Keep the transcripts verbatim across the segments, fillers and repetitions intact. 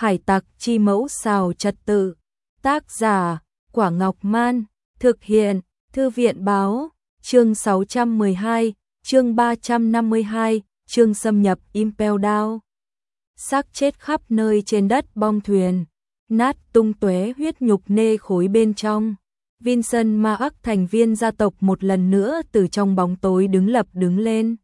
Hải tặc chi mẫu xào trật tự. Tác giả, Quả Ngọc Man. Thực hiện, Thư viện báo. Chương sáu trăm mười hai, chương ba trăm năm mươi hai, chương xâm nhập Impel Down. Xác chết khắp nơi trên đất bong thuyền, nát tung tóe huyết nhục nê khối bên trong. Vincent Mark, thành viên gia tộc, một lần nữa từ trong bóng tối đứng lập đứng lên.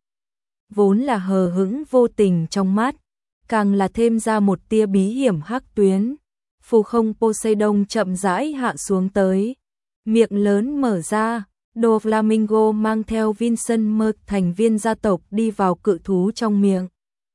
Vốn là hờ hững vô tình trong mắt, càng là thêm ra một tia bí hiểm hắc tuyến. Phù không Poseidon chậm rãi hạ xuống tới, miệng lớn mở ra. Đồ Flamingo mang theo Vincent Mark, thành viên gia tộc, đi vào cự thú trong miệng.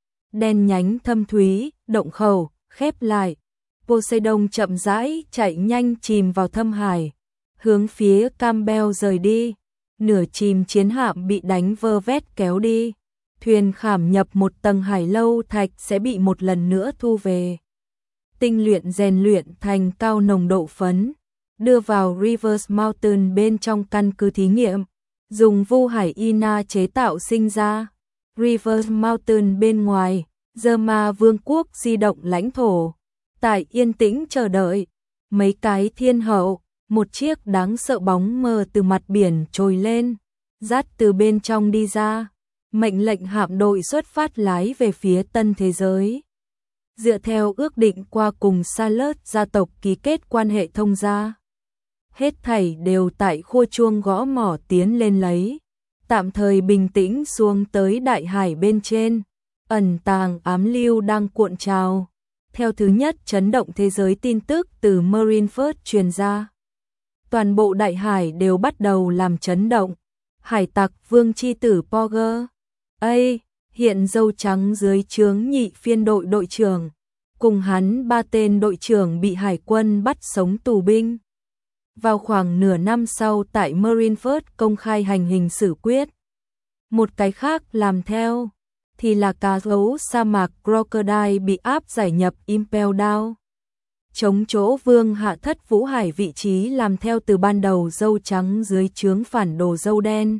Đen nhánh thâm thúy, động khẩu, khép lại. Poseidon chậm rãi chạy nhanh chìm vào thâm hải, hướng phía Campbell rời đi. Nửa chìm chiến hạm bị đánh vơ vét kéo đi. Thuyền khảm nhập một tầng hải lâu thạch sẽ bị một lần nữa thu về. Tinh luyện rèn luyện thành cao nồng độ phấn, đưa vào Rivers Mountain bên trong căn cứ thí nghiệm, dùng vu hải Ina chế tạo sinh ra. Rivers Mountain bên ngoài, Zerma vương quốc di động lãnh thổ, tại yên tĩnh chờ đợi. Mấy cái thiên hậu, một chiếc đáng sợ bóng mờ từ mặt biển trồi lên, dắt từ bên trong đi ra, mệnh lệnh hạm đội xuất phát lái về phía tân thế giới. Dựa theo ước định qua cùng Salert gia tộc ký kết quan hệ thông gia, hết thảy đều tại khua chuông gõ mỏ tiến lên lấy. Tạm thời bình tĩnh xuống tới đại hải bên trên, ẩn tàng ám lưu đang cuộn trào. Theo thứ nhất chấn động thế giới tin tức từ Marineford truyền ra, toàn bộ đại hải đều bắt đầu làm chấn động. Hải tặc vương chi tử Porger A, hiện dâu trắng dưới trướng nhị phiên đội đội trưởng, cùng hắn ba tên đội trưởng bị hải quân bắt sống tù binh. Vào khoảng nửa năm sau tại Marineford công khai hành hình xử quyết. Một cái khác làm theo thì là cá gấu sa mạc Crocodile bị áp giải nhập Impel Down. Chống chỗ vương hạ thất vũ hải vị trí làm theo từ ban đầu dâu trắng dưới trướng phản đồ dâu đen.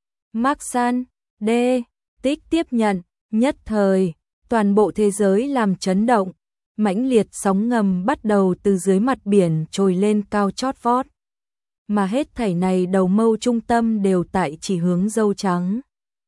Maxan D. Tích tiếp nhận, nhất thời, toàn bộ thế giới làm chấn động. Mãnh liệt sóng ngầm bắt đầu từ dưới mặt biển trồi lên cao chót vót. Mà hết thảy này đầu mâu trung tâm đều tại chỉ hướng dâu trắng.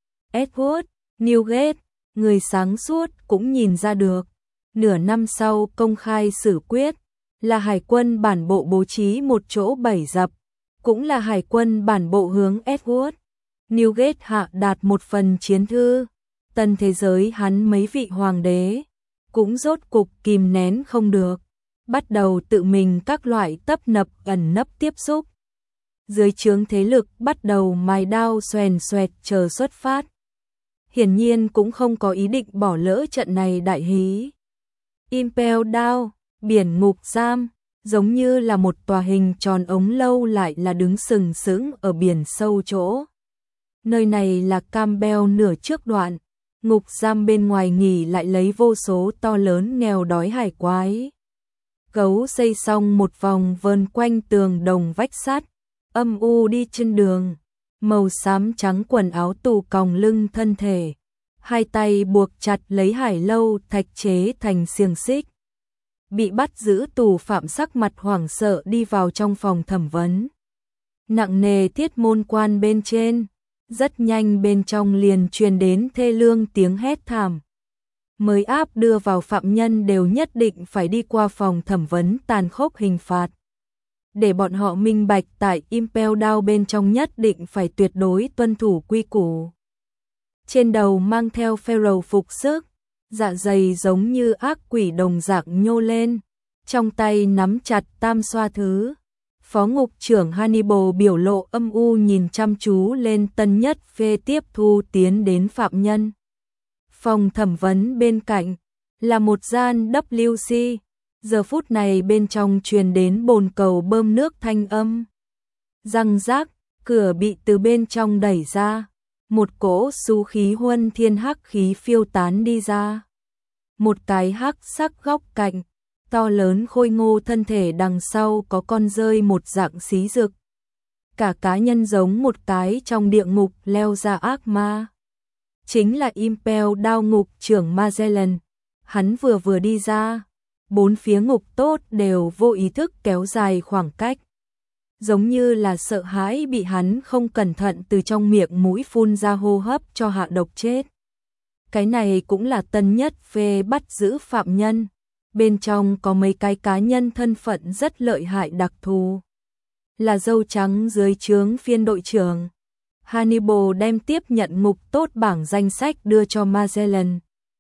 Edward Newgate, người sáng suốt, cũng nhìn ra được. Nửa năm sau công khai xử quyết, là hải quân bản bộ bố trí một chỗ bẫy dập, cũng là hải quân bản bộ hướng Edward Newgate hạ đạt một phần chiến thư. Tân thế giới hắn mấy vị hoàng đế cũng rốt cục kìm nén không được, bắt đầu tự mình các loại tấp nập ẩn nấp tiếp xúc. Dưới trướng thế lực bắt đầu mài đao xoèn xoẹt chờ xuất phát. Hiển nhiên cũng không có ý định bỏ lỡ trận này đại hí. Impel Down, biển ngục giam, giống như là một tòa hình tròn ống lâu lại là đứng sừng sững ở biển sâu chỗ. Nơi này là Campbell nửa trước đoạn, ngục giam bên ngoài nghỉ lại lấy vô số to lớn nghèo đói hải quái. Gấu xây xong một vòng vờn quanh tường đồng vách sắt, âm u đi trên đường, màu xám trắng quần áo tù còng lưng thân thể, hai tay buộc chặt lấy hải lâu thạch chế thành xiềng xích. Bị bắt giữ tù phạm sắc mặt hoảng sợ đi vào trong phòng thẩm vấn. Nặng nề thiết môn quan bên trên, rất nhanh bên trong liền truyền đến thê lương tiếng hét thảm. Mới áp đưa vào phạm nhân đều nhất định phải đi qua phòng thẩm vấn tàn khốc hình phạt. Để bọn họ minh bạch tại Impel Down bên trong nhất định phải tuyệt đối tuân thủ quy củ. Trên đầu mang theo pharaoh phục sức, dạ dày giống như ác quỷ đồng dạng nhô lên, trong tay nắm chặt tam xoa thứ. Phó ngục trưởng Hannibal biểu lộ âm u nhìn chăm chú lên tân nhất phê tiếp thu tiến đến phạm nhân. Phòng thẩm vấn bên cạnh là một gian W C, giờ phút này bên trong truyền đến bồn cầu bơm nước thanh âm. Răng rác, cửa bị từ bên trong đẩy ra, một cỗ xú khí huân thiên hắc khí phiêu tán đi ra. Một cái hắc sắc góc cạnh, to lớn khôi ngô thân thể đằng sau có con rơi một dạng xí rực. Cả cá nhân giống một cái trong địa ngục leo ra ác ma. Chính là Impel Down ngục trưởng Magellan. Hắn vừa vừa đi ra, bốn phía ngục tốt đều vô ý thức kéo dài khoảng cách. Giống như là sợ hãi bị hắn không cẩn thận từ trong miệng mũi phun ra hô hấp cho hạ độc chết. Cái này cũng là tân nhất về bắt giữ phạm nhân. Bên trong có mấy cái cá nhân thân phận rất lợi hại đặc thù. Là dâu trắng dưới trướng phiên đội trưởng. Hannibal đem tiếp nhận ngục tốt bảng danh sách đưa cho Magellan.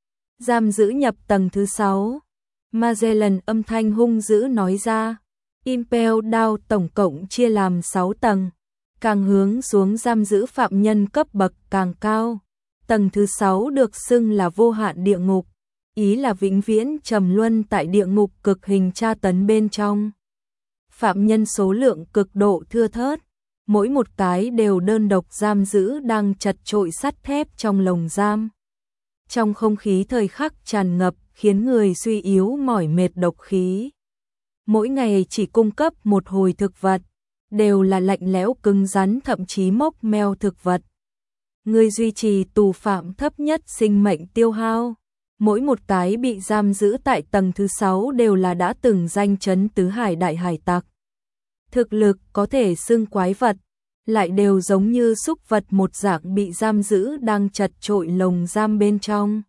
Giam giữ nhập tầng thứ sáu. Magellan âm thanh hung dữ nói ra. Impel Down tổng cộng chia làm sáu tầng. Càng hướng xuống giam giữ phạm nhân cấp bậc càng cao. Tầng thứ sáu được xưng là vô hạn địa ngục. Ý là vĩnh viễn trầm luân tại địa ngục cực hình tra tấn bên trong. Phạm nhân số lượng cực độ thưa thớt. Mỗi một cái đều đơn độc giam giữ đang chật trội sắt thép trong lồng giam. Trong không khí thời khắc tràn ngập khiến người suy yếu mỏi mệt độc khí. Mỗi ngày chỉ cung cấp một hồi thực vật, đều là lạnh lẽo cứng rắn thậm chí mốc meo thực vật. Người duy trì tù phạm thấp nhất sinh mệnh tiêu hao. Mỗi một cái bị giam giữ tại tầng thứ sáu đều là đã từng danh chấn tứ hải đại hải tặc. Thực lực có thể xưng quái vật, lại đều giống như súc vật một dạng bị giam giữ đang chật trội lồng giam bên trong.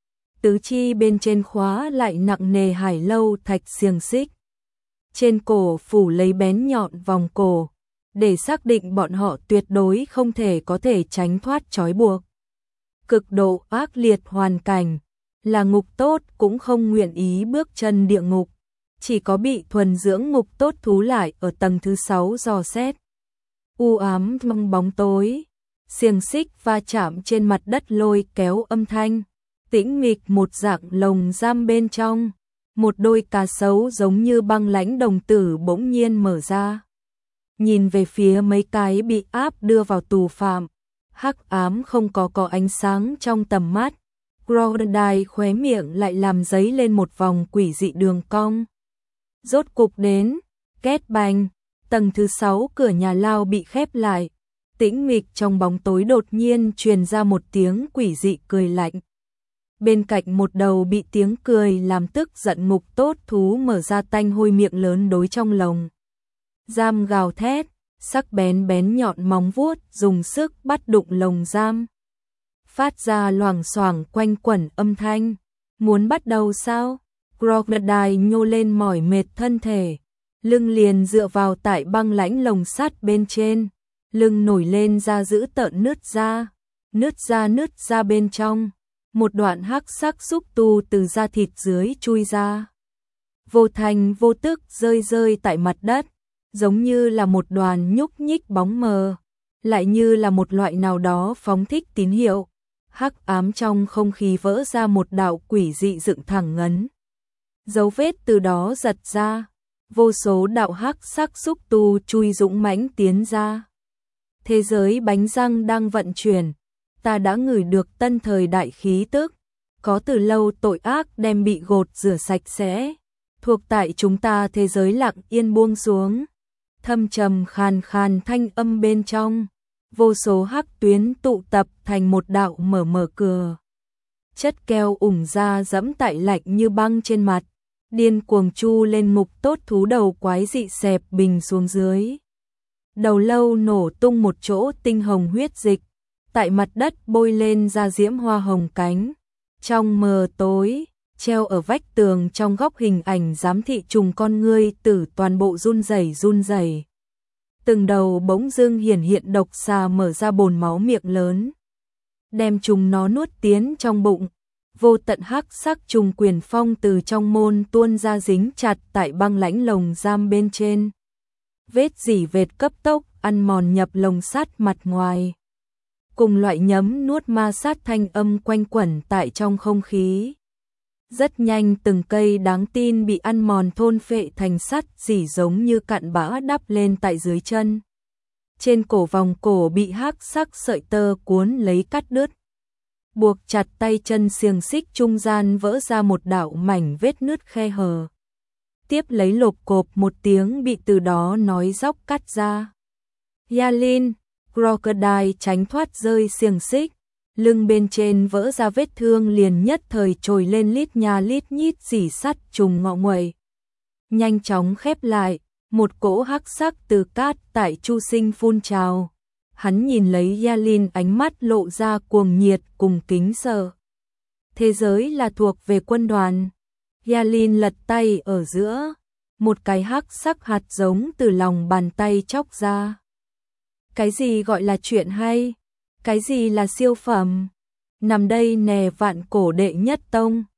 Tứ chi bên trên khóa lại nặng nề hải lâu thạch xiềng xích. Trên cổ phủ lấy bén nhọn vòng cổ, để xác định bọn họ tuyệt đối không thể có thể tránh thoát trói buộc. Cực độ ác liệt hoàn cảnh, là ngục tốt cũng không nguyện ý bước chân địa ngục. Chỉ có bị thuần dưỡng ngục tốt thú lại ở tầng thứ sáu dò xét. U ám trong bóng tối, xiềng xích va chạm trên mặt đất lôi kéo âm thanh. Tĩnh mịch một dạng lồng giam bên trong. Một đôi cá sấu giống như băng lãnh đồng tử bỗng nhiên mở ra. Nhìn về phía mấy cái bị áp đưa vào tù phạm. Hắc ám không có có ánh sáng trong tầm mắt. Crocodile khóe miệng lại làm dấy lên một vòng quỷ dị đường cong. Rốt cục đến, két bành, tầng thứ sáu cửa nhà lao bị khép lại. Tĩnh mịch trong bóng tối đột nhiên truyền ra một tiếng quỷ dị cười lạnh. Bên cạnh một đầu bị tiếng cười làm tức giận ngục tốt thú mở ra tanh hôi miệng lớn đối trong lồng giam gào thét, sắc bén bén nhọn móng vuốt dùng sức bắt đụng lồng giam. Phát ra loảng xoảng quanh quẩn âm thanh. Muốn bắt đầu sao? Crocodile nhô lên mỏi mệt thân thể. Lưng liền dựa vào tại băng lãnh lồng sắt bên trên. Lưng nổi lên ra giữ tợn nứt ra. Nứt ra nứt ra bên trong. Một đoạn hắc sắc xúc tu từ da thịt dưới chui ra. Vô thành vô tức rơi rơi tại mặt đất. Giống như là một đoàn nhúc nhích bóng mờ. Lại như là một loại nào đó phóng thích tín hiệu. Hắc ám trong không khí vỡ ra một đạo quỷ dị dựng thẳng ngấn. Dấu vết từ đó giật ra. Vô số đạo hắc sắc xúc tu chui dũng mãnh tiến ra. Thế giới bánh răng đang vận chuyển. Ta đã ngửi được tân thời đại khí tức. Có từ lâu tội ác đem bị gột rửa sạch sẽ. Thuộc tại chúng ta thế giới lặng yên buông xuống. Thâm trầm khàn khàn thanh âm bên trong. Vô số hắc tuyến tụ tập thành một đạo mở mở cửa. Chất keo ủng ra dẫm tại lạnh như băng trên mặt. Điên cuồng chu lên ngục tốt thú đầu quái dị xẹp bình xuống dưới. Đầu lâu nổ tung một chỗ tinh hồng huyết dịch. Tại mặt đất bôi lên ra diễm hoa hồng cánh. Trong mờ tối, treo ở vách tường trong góc hình ảnh giám thị trùng con ngươi tử toàn bộ run rẩy run rẩy. Từng đầu bỗng dưng hiển hiện độc xà mở ra bồn máu miệng lớn. Đem trùng nó nuốt tiến trong bụng. Vô tận hắc sắc trùng quyền phong từ trong môn tuôn ra dính chặt tại băng lãnh lồng giam bên trên. Vết dỉ vệt cấp tốc ăn mòn nhập lồng sắt mặt ngoài. Cùng loại nhấm nuốt ma sát thanh âm quanh quẩn tại trong không khí. Rất nhanh từng cây đáng tin bị ăn mòn thôn phệ thành sắt dỉ giống như cặn bã đắp lên tại dưới chân. Trên cổ vòng cổ bị hắc sắc sợi tơ cuốn lấy cắt đứt. Buộc chặt tay chân xiềng xích trung gian vỡ ra một đạo mảnh vết nứt khe hở. Tiếp lấy lộp cộp một tiếng bị từ đó nói dóc cắt ra. Yalin, Crocodile tránh thoát rơi xiềng xích, lưng bên trên vỡ ra vết thương liền nhất thời trồi lên lít nha lít nhít rỉ sắt trùng ngọ nguậy. Nhanh chóng khép lại, một cỗ hắc sắc từ cát tại Chu Sinh phun trào. Hắn nhìn lấy Yalin, ánh mắt lộ ra cuồng nhiệt cùng kính sợ. Thế giới là thuộc về quân đoàn. Yalin lật tay ở giữa, một cái hắc sắc hạt giống từ lòng bàn tay chóc ra. Cái gì gọi là chuyện hay? Cái gì là siêu phẩm? Nằm đây nè, vạn cổ đệ nhất tông.